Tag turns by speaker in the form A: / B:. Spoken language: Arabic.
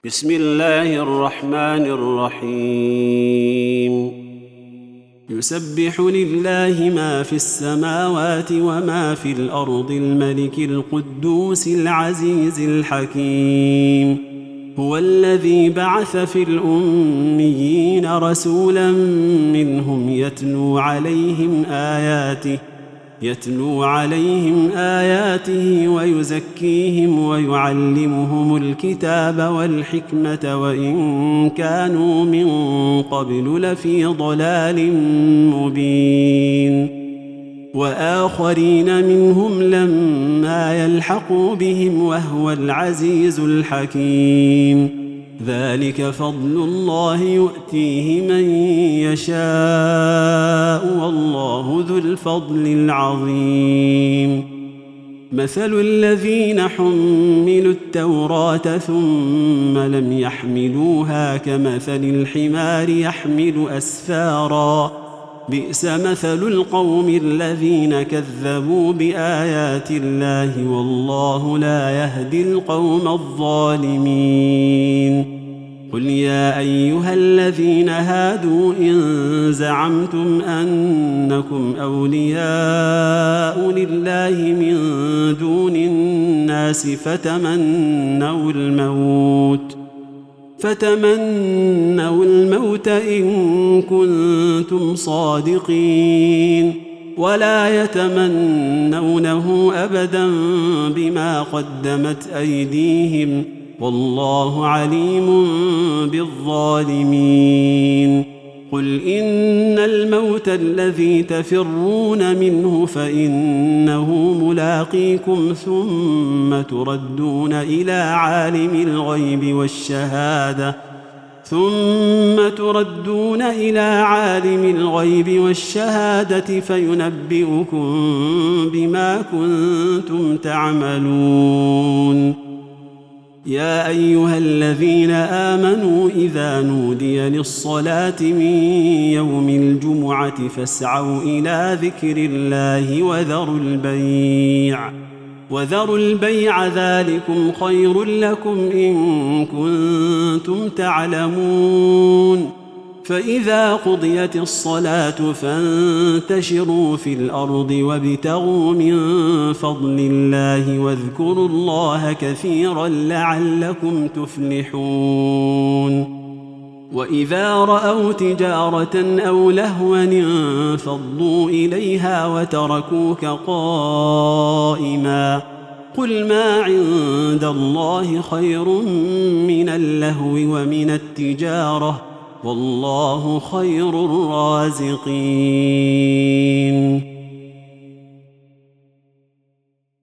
A: بسم الله الرحمن الرحيم يسبح لله ما في السماوات وما في الأرض الملك القدوس العزيز الحكيم هو الذي بعث في الأميين رسولا منهم يتلو عليهم آياته ويزكيهم ويعلمهم الكتاب والحكمة وإن كانوا من قبل لفي ضلال مبين وآخرين منهم لما يلحقوا بهم وهو العزيز الحكيم ذلك فضل الله يؤتيه من يشاء والله ذو الفضل العظيم مثل الذين حملوا التوراة ثم لم يحملوها كمثل الحمار يحمل أسفارا بئس مثل القوم الذين كذبوا بآيات الله والله لا يهدي القوم الظالمين قل يا أيها الذين هادوا إن زعمتم أنكم أولياء لله من دون الناس فتمنوا الموت إن كنتم صادقين ولا يتمنونه أبدا بما قدمت أيديهم والله عليم بالظالمين قل إن الموت الذي تفرون منه فإنه ملاقيكم ثم تردون إلى عالم الغيب والشهادة فينبئكم بما كنتم تعملون يا أيها الذين آمنوا إذا نودي للصلاة من يوم الجمعة فاسعوا إلى ذكر الله وذروا البيع ذلكم خير لكم إن كنتم تعلمون فإذا قضيت الصلاة فانتشروا في الأرض وابتغوا من فضل الله واذكروا الله كثيرا لعلكم تفلحون وإذا رأوا تجارة أو لهوا انفضوا إليها وتركوك قائما قل ما عند الله خير من اللهو ومن التجارة والله خير الرازقين